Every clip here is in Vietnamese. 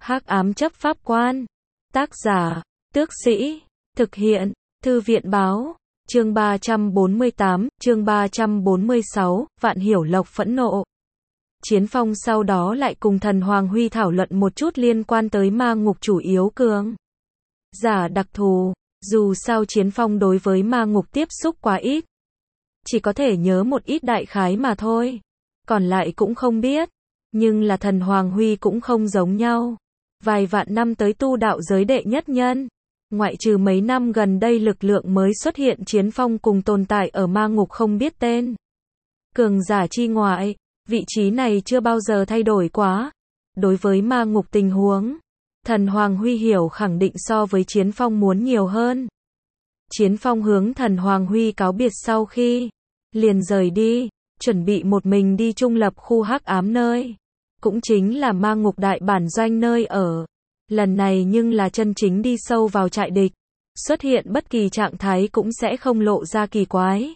Hắc ám chấp pháp quan. Tác giả, Tước Sĩ. Thực hiện, Thư viện báo. Chương 348, chương 346, Vạn Hiểu Lộc phẫn nộ. Chiến Phong sau đó lại cùng Thần Hoàng Huy thảo luận một chút liên quan tới ma ngục chủ yếu cường giả đặc thù. Dù sao Chiến Phong đối với ma ngục tiếp xúc quá ít, chỉ có thể nhớ một ít đại khái mà thôi, còn lại cũng không biết. Nhưng là Thần Hoàng Huy cũng không giống nhau. Vài vạn năm tới tu đạo giới đệ nhất nhân, ngoại trừ mấy năm gần đây lực lượng mới xuất hiện Chiến Phong cùng tồn tại ở ma ngục không biết tên cường giả chi ngoại, vị trí này chưa bao giờ thay đổi quá. Đối với ma ngục tình huống, Thần Hoàng Huy hiểu khẳng định so với Chiến Phong muốn nhiều hơn. Chiến Phong hướng Thần Hoàng Huy cáo biệt sau khi liền rời đi, chuẩn bị một mình đi trung lập khu hắc ám nơi, cũng chính là ma ngục đại bản doanh nơi ở. Lần này nhưng là chân chính đi sâu vào trại địch, xuất hiện bất kỳ trạng thái cũng sẽ không lộ ra kỳ quái.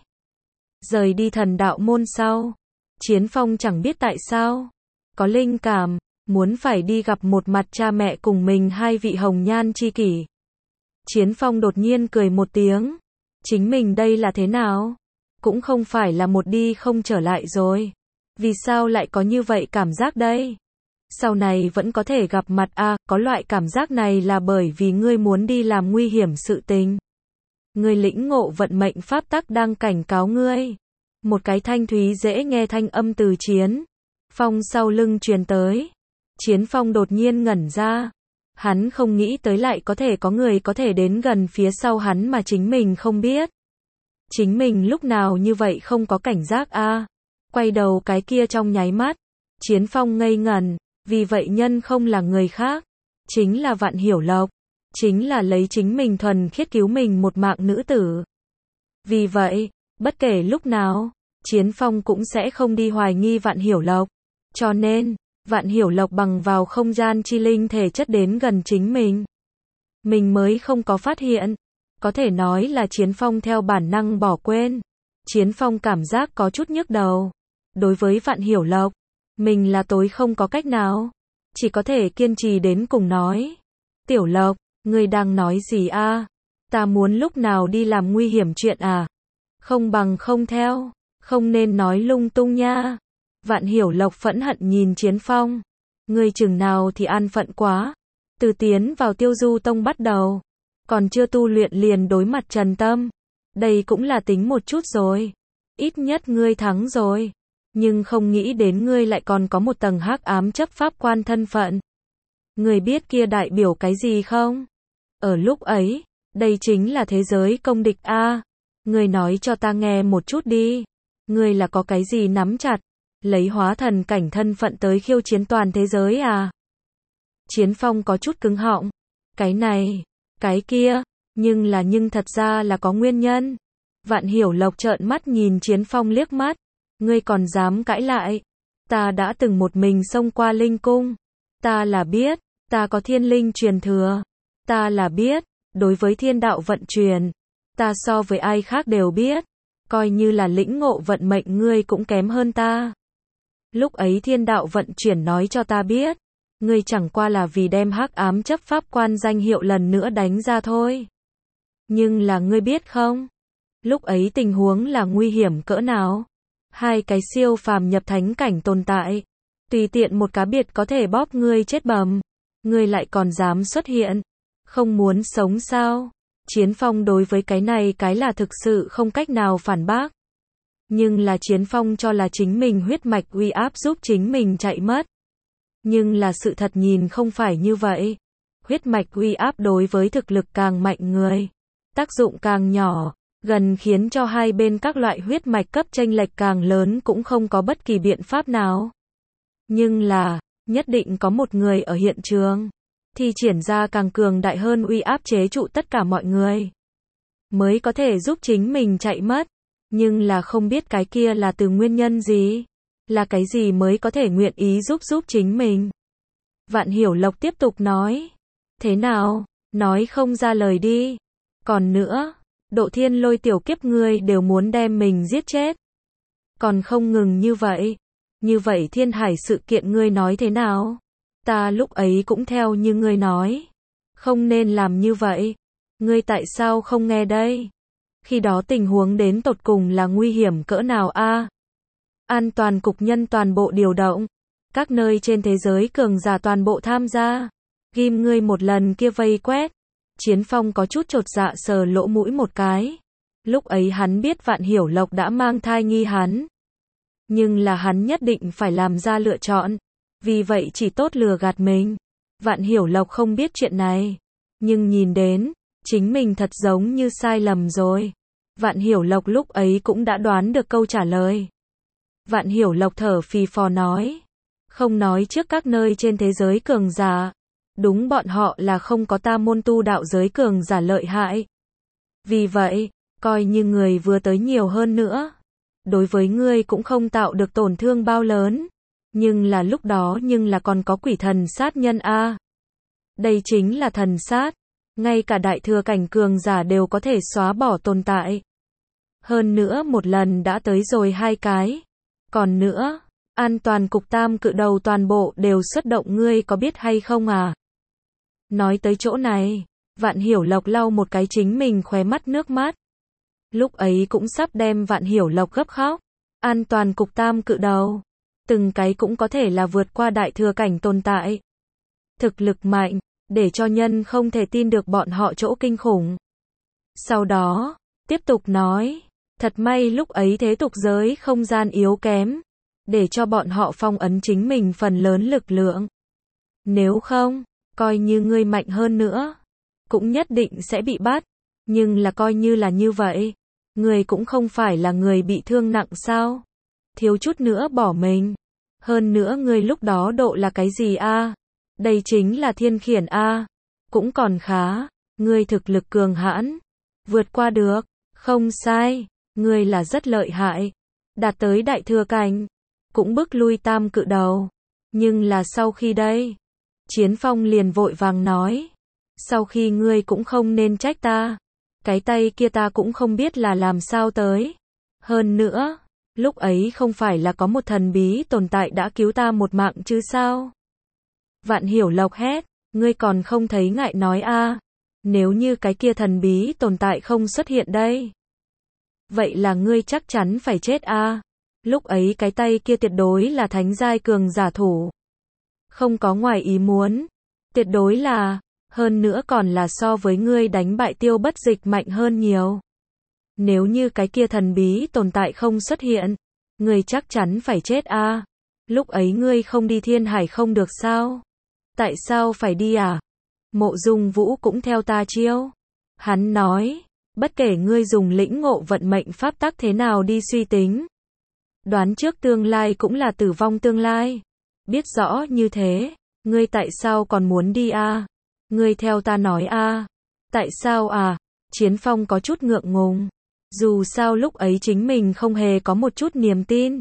Rời đi thần đạo môn sau, Chiến Phong chẳng biết tại sao, có linh cảm, muốn phải đi gặp một mặt cha mẹ cùng mình hai vị hồng nhan chi kỷ. Chiến Phong đột nhiên cười một tiếng, chính mình đây là thế nào? Cũng không phải là một đi không trở lại rồi. Vì sao lại có như vậy cảm giác đây? Sau này vẫn có thể gặp mặt à, có loại cảm giác này là bởi vì ngươi muốn đi làm nguy hiểm sự tình. Ngươi lĩnh ngộ vận mệnh pháp tắc đang cảnh cáo ngươi. Một cái thanh thúy dễ nghe thanh âm từ Chiến Phong sau lưng truyền tới. Chiến Phong đột nhiên ngẩn ra. Hắn không nghĩ tới lại có thể có người có thể đến gần phía sau hắn mà chính mình không biết. Chính mình lúc nào như vậy không có cảnh giác a? Quay đầu cái kia trong nháy mắt, Chiến Phong ngây ngẩn, vì vậy nhân không là người khác, chính là Vạn Hiểu Lộc, chính là lấy chính mình thuần khiết cứu mình một mạng nữ tử. Vì vậy, bất kể lúc nào, Chiến Phong cũng sẽ không đi hoài nghi Vạn Hiểu Lộc, cho nên, Vạn Hiểu Lộc bằng vào không gian chi linh thể chất đến gần chính mình mới không có phát hiện. Có thể nói là Chiến Phong theo bản năng bỏ quên. Chiến Phong cảm giác có chút nhức đầu. Đối với Vạn Hiểu Lộc, mình là tối không có cách nào, chỉ có thể kiên trì đến cùng nói. Tiểu Lộc, ngươi đang nói gì a? Ta muốn lúc nào đi làm nguy hiểm chuyện à? Không bằng không theo, không nên nói lung tung nha. Vạn Hiểu Lộc phẫn hận nhìn Chiến Phong. Ngươi chừng nào thì an phận quá. Từ tiến vào Tiêu Du Tông bắt đầu, còn chưa tu luyện liền đối mặt Trần Tâm. Đây cũng là tính một chút rồi. Ít nhất ngươi thắng rồi. Nhưng không nghĩ đến ngươi lại còn có một tầng hắc ám chấp pháp quan thân phận. Ngươi biết kia đại biểu cái gì không? Ở lúc ấy, đây chính là thế giới công địch a. Ngươi nói cho ta nghe một chút đi. Ngươi là có cái gì nắm chặt, lấy hóa thần cảnh thân phận tới khiêu chiến toàn thế giới à? Chiến Phong có chút cứng họng. Cái này, cái kia, nhưng thật ra là có nguyên nhân. Vạn Hiểu Lộc trợn mắt nhìn Chiến Phong liếc mắt. Ngươi còn dám cãi lại? Ta đã từng một mình xông qua linh cung. Ta là biết, ta có thiên linh truyền thừa. Ta là biết, đối với thiên đạo vận chuyển, ta so với ai khác đều biết. Coi như là lĩnh ngộ vận mệnh ngươi cũng kém hơn ta. Lúc ấy thiên đạo vận chuyển nói cho ta biết, ngươi chẳng qua là vì đem hắc ám chấp pháp quan danh hiệu lần nữa đánh ra thôi. Nhưng là ngươi biết không? Lúc ấy tình huống là nguy hiểm cỡ nào? Hai cái siêu phàm nhập thánh cảnh tồn tại, tùy tiện một cá biệt có thể bóp ngươi chết bầm. Ngươi lại còn dám xuất hiện, không muốn sống sao? Chiến Phong đối với cái này cái là thực sự không cách nào phản bác. Nhưng là Chiến Phong cho là chính mình huyết mạch uy áp giúp chính mình chạy mất. Nhưng là sự thật nhìn không phải như vậy. Huyết mạch uy áp đối với thực lực càng mạnh người, tác dụng càng nhỏ, gần khiến cho hai bên các loại huyết mạch cấp chênh lệch càng lớn cũng không có bất kỳ biện pháp nào. Nhưng là, nhất định có một người ở hiện trường, thi triển ra càng cường đại hơn uy áp chế trụ tất cả mọi người, mới có thể giúp chính mình chạy mất. Nhưng là không biết cái kia là từ nguyên nhân gì, là cái gì mới có thể nguyện ý giúp chính mình. Vạn Hiểu Lộc tiếp tục nói. Thế nào, nói không ra lời đi. Còn nữa, Độ Thiên Lôi tiểu kiếp ngươi đều muốn đem mình giết chết. Còn không ngừng như vậy. Như vậy Thiên Hải sự kiện ngươi nói thế nào? Ta lúc ấy cũng theo như ngươi nói. Không nên làm như vậy. Ngươi tại sao không nghe đây? Khi đó tình huống đến tột cùng là nguy hiểm cỡ nào a? An toàn cục nhân toàn bộ điều động. Các nơi trên thế giới cường giả toàn bộ tham gia. Ghim ngươi một lần kia vây quét. Chiến Phong có chút chột dạ sờ lỗ mũi một cái. Lúc ấy hắn biết Vạn Hiểu Lộc đã mang thai nghi hắn. Nhưng là hắn nhất định phải làm ra lựa chọn. Vì vậy chỉ tốt lừa gạt mình. Vạn Hiểu Lộc không biết chuyện này. Nhưng nhìn đến, chính mình thật giống như sai lầm rồi. Vạn Hiểu Lộc lúc ấy cũng đã đoán được câu trả lời. Vạn Hiểu Lộc thở phì phò nói. Không nói trước các nơi trên thế giới cường giả. Đúng bọn họ là không có ta môn tu đạo giới cường giả lợi hại. Vì vậy, coi như người vừa tới nhiều hơn nữa. Đối với ngươi cũng không tạo được tổn thương bao lớn. Nhưng là lúc đó còn có quỷ thần sát nhân a. Đây chính là thần sát. Ngay cả đại thừa cảnh cường giả đều có thể xóa bỏ tồn tại. Hơn nữa một lần đã tới rồi 2 cái. Còn nữa, an toàn cục tam cự đầu toàn bộ đều xuất động ngươi có biết hay không à? Nói tới chỗ này, Vạn Hiểu Lộc lau một cái chính mình khóe mắt nước mắt. Lúc ấy cũng sắp đem Vạn Hiểu Lộc gấp khóc. An toàn cục tam cự đầu. Từng cái cũng có thể là vượt qua đại thừa cảnh tồn tại. Thực lực mạnh, để cho nhân không thể tin được bọn họ chỗ kinh khủng. Sau đó, tiếp tục nói, thật may lúc ấy thế tục giới không gian yếu kém, để cho bọn họ phong ấn chính mình phần lớn lực lượng. Nếu không, coi như ngươi mạnh hơn nữa, cũng nhất định sẽ bị bắt. Nhưng là coi như là như vậy, ngươi cũng không phải là người bị thương nặng sao? Thiếu chút nữa bỏ mình. Hơn nữa ngươi lúc đó độ là cái gì a? Đây chính là thiên khiển a. Cũng còn khá, ngươi thực lực cường hãn, vượt qua được, không sai, ngươi là rất lợi hại, đạt tới đại thừa cảnh, cũng bức lui tam cự đầu. Nhưng là sau khi đây, Chiến Phong liền vội vàng nói, sau khi ngươi cũng không nên trách ta, cái tay kia ta cũng không biết là làm sao tới. Hơn nữa, lúc ấy không phải là có một thần bí tồn tại đã cứu ta một mạng chứ sao? Vạn Hiểu Lộc hét, ngươi còn không thấy ngại nói a? Nếu như cái kia thần bí tồn tại không xuất hiện đây, vậy là ngươi chắc chắn phải chết a. Lúc ấy cái tay kia tuyệt đối là thánh giai cường giả thủ. Không có ngoài ý muốn, tuyệt đối là, hơn nữa còn là so với ngươi đánh bại Tiêu Bất Dịch mạnh hơn nhiều. Nếu như cái kia thần bí tồn tại không xuất hiện, ngươi chắc chắn phải chết a. Lúc ấy ngươi không đi Thiên Hải không được sao? Tại sao phải đi à? Mộ Dung Vũ cũng theo ta chiêu. Hắn nói, bất kể ngươi dùng lĩnh ngộ vận mệnh pháp tắc thế nào đi suy tính, đoán trước tương lai cũng là tử vong tương lai. Biết rõ như thế, ngươi tại sao còn muốn đi a? Ngươi theo ta nói a. Tại sao à? Chiến Phong có chút ngượng ngùng. Dù sao lúc ấy chính mình không hề có một chút niềm tin.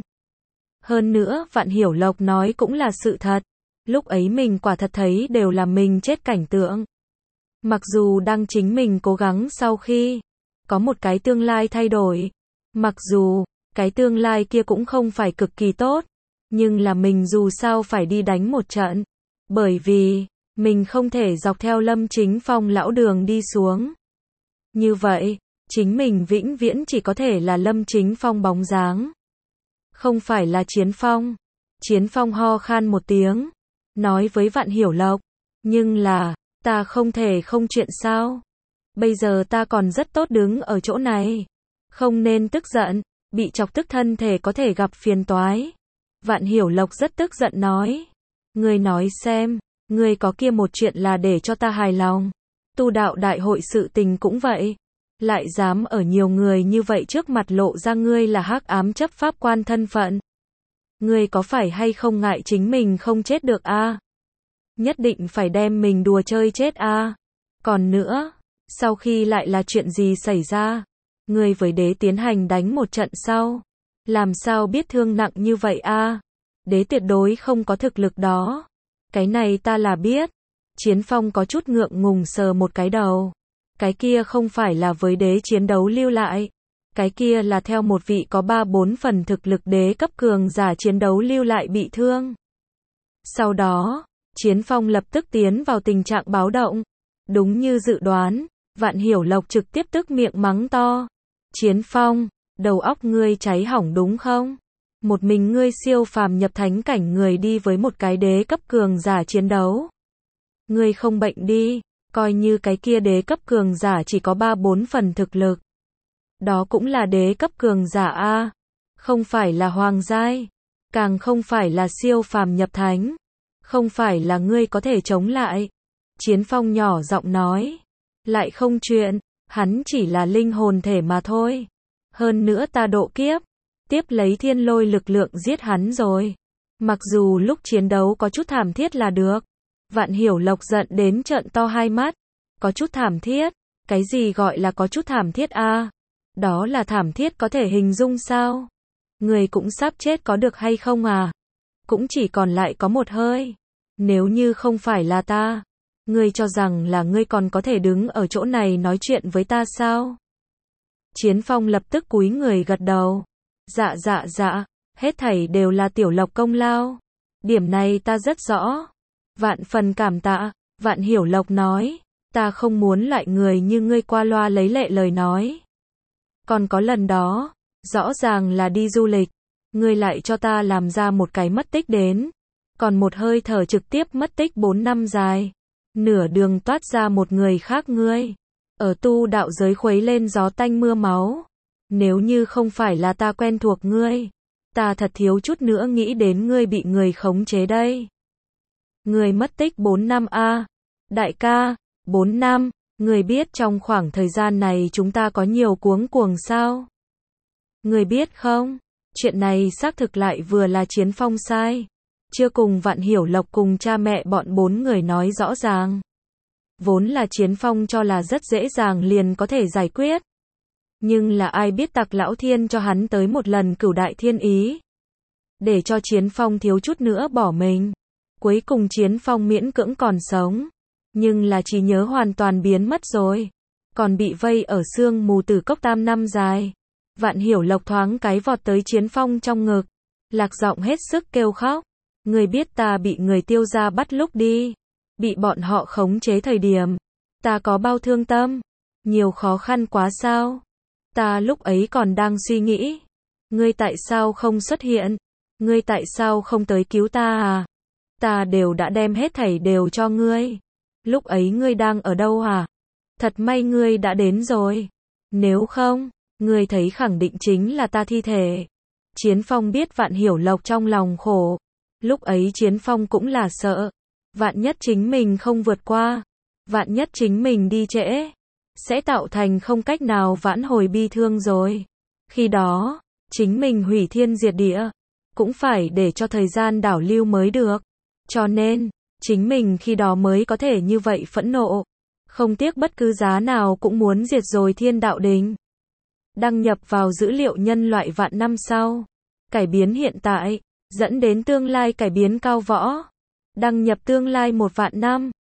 Hơn nữa, Vạn Hiểu Lộc nói cũng là sự thật. Lúc ấy mình quả thật thấy đều là mình chết cảnh tượng. Mặc dù đang chính mình cố gắng sau khi có một cái tương lai thay đổi. Mặc dù cái tương lai kia cũng không phải cực kỳ tốt. Nhưng là mình dù sao phải đi đánh một trận. Bởi vì mình không thể dọc theo Lâm Chính Phong lão đường đi xuống. Như vậy, chính mình vĩnh viễn chỉ có thể là Lâm Chính Phong bóng dáng. Không phải là Chiến Phong. Chiến Phong ho khan một tiếng. Nói với Vạn Hiểu Lộc. Nhưng là, ta không thể không chuyện sao? Bây giờ ta còn rất tốt đứng ở chỗ này. Không nên tức giận. Bị chọc tức thân thể có thể gặp phiền toái. Vạn Hiểu Lộc rất tức giận nói. Ngươi nói xem, ngươi có kia một chuyện là để cho ta hài lòng. Tu đạo đại hội sự tình cũng vậy. Lại dám ở nhiều người như vậy trước mặt lộ ra ngươi là hắc ám chấp pháp quan thân phận. Ngươi có phải hay không ngại chính mình không chết được a? Nhất định phải đem mình đùa chơi chết a? Còn nữa, sau khi lại là chuyện gì xảy ra? Ngươi với đế tiến hành đánh một trận sau. Làm sao biết thương nặng như vậy a? Đế tuyệt đối không có thực lực đó. Cái này ta là biết. Chiến Phong có chút ngượng ngùng sờ một cái đầu. Cái kia không phải là với đế chiến đấu lưu lại. Cái kia là theo một vị có 3-4 phần thực lực đế cấp cường giả chiến đấu lưu lại bị thương. Sau đó, Chiến Phong lập tức tiến vào tình trạng báo động. Đúng như dự đoán, Vạn Hiểu Lộc trực tiếp tức miệng mắng to. Chiến Phong, đầu óc ngươi cháy hỏng đúng không? Một mình ngươi siêu phàm nhập thánh cảnh người đi với một cái đế cấp cường giả chiến đấu. Ngươi không bệnh đi, coi như cái kia đế cấp cường giả chỉ có 3-4 phần thực lực. Đó cũng là đế cấp cường giả A, không phải là hoàng giai, càng không phải là siêu phàm nhập thánh, không phải là ngươi có thể chống lại. Chiến Phong nhỏ giọng nói, lại không chuyện, hắn chỉ là linh hồn thể mà thôi. Hơn nữa ta độ kiếp, tiếp lấy thiên lôi lực lượng giết hắn rồi. Mặc dù lúc chiến đấu có chút thảm thiết là được. Vạn Hiểu Lộc giận đến trợn to hai mắt. Có chút thảm thiết? Cái gì gọi là có chút thảm thiết a? Đó là thảm thiết có thể hình dung sao? Người cũng sắp chết có được hay không à? Cũng chỉ còn lại có một hơi. Nếu như không phải là ta, ngươi cho rằng là ngươi còn có thể đứng ở chỗ này nói chuyện với ta sao? Chiến Phong lập tức cúi người gật đầu. Dạ, hết thảy đều là Tiểu Lộc công lao. Điểm này ta rất rõ. Vạn phần cảm tạ, Vạn Hiểu Lộc nói. Ta không muốn loại người như ngươi qua loa lấy lệ lời nói. Còn có lần đó, rõ ràng là đi du lịch, ngươi lại cho ta làm ra một cái mất tích đến. Còn một hơi thở trực tiếp mất tích 4 năm dài. Nửa đường toát ra một người khác ngươi. Ở tu đạo giới khuấy lên gió tanh mưa máu. Nếu như không phải là ta quen thuộc ngươi, ta thật thiếu chút nữa nghĩ đến ngươi bị người khống chế đây. Ngươi mất tích 4 năm a, đại ca, 4 năm, ngươi biết trong khoảng thời gian này chúng ta có nhiều cuống cuồng sao? Ngươi biết không, chuyện này xác thực lại vừa là Chiến Phong sai. Chưa cùng Vạn Hiểu Lộc cùng cha mẹ bọn 4 người nói rõ ràng. Vốn là Chiến Phong cho là rất dễ dàng liền có thể giải quyết. Nhưng là ai biết Tặc Lão Thiên cho hắn tới một lần cửu đại thiên ý. Để cho Chiến Phong thiếu chút nữa bỏ mình. Cuối cùng Chiến Phong miễn cưỡng còn sống. Nhưng là trí nhớ hoàn toàn biến mất rồi. Còn bị vây ở sương mù Tử Cốc tam năm dài. Vạn Hiểu Lộc thoáng cái vọt tới Chiến Phong trong ngực. Lạc giọng hết sức kêu khóc. Người biết ta bị người Tiêu gia bắt lúc đi. Bị bọn họ khống chế thời điểm. Ta có bao thương tâm. Nhiều khó khăn quá sao. Ta lúc ấy còn đang suy nghĩ. Ngươi tại sao không xuất hiện? Ngươi tại sao không tới cứu ta à? Ta đều đã đem hết thảy đều cho ngươi. Lúc ấy ngươi đang ở đâu à? Thật may ngươi đã đến rồi. Nếu không, ngươi thấy khẳng định chính là ta thi thể. Chiến Phong biết Vạn Hiểu Lộc trong lòng khổ. Lúc ấy Chiến Phong cũng là sợ. Vạn nhất chính mình không vượt qua. Vạn nhất chính mình đi trễ. Sẽ tạo thành không cách nào vãn hồi bi thương rồi. Khi đó, chính mình hủy thiên diệt địa. Cũng phải để cho thời gian đảo lưu mới được. Cho nên, chính mình khi đó mới có thể như vậy phẫn nộ. Không tiếc bất cứ giá nào cũng muốn diệt rồi Thiên Đạo Đình. Đăng nhập vào dữ liệu nhân loại vạn năm sau. Cải biến hiện tại, dẫn đến tương lai cải biến cao võ. Đăng nhập tương lai 1 vạn năm.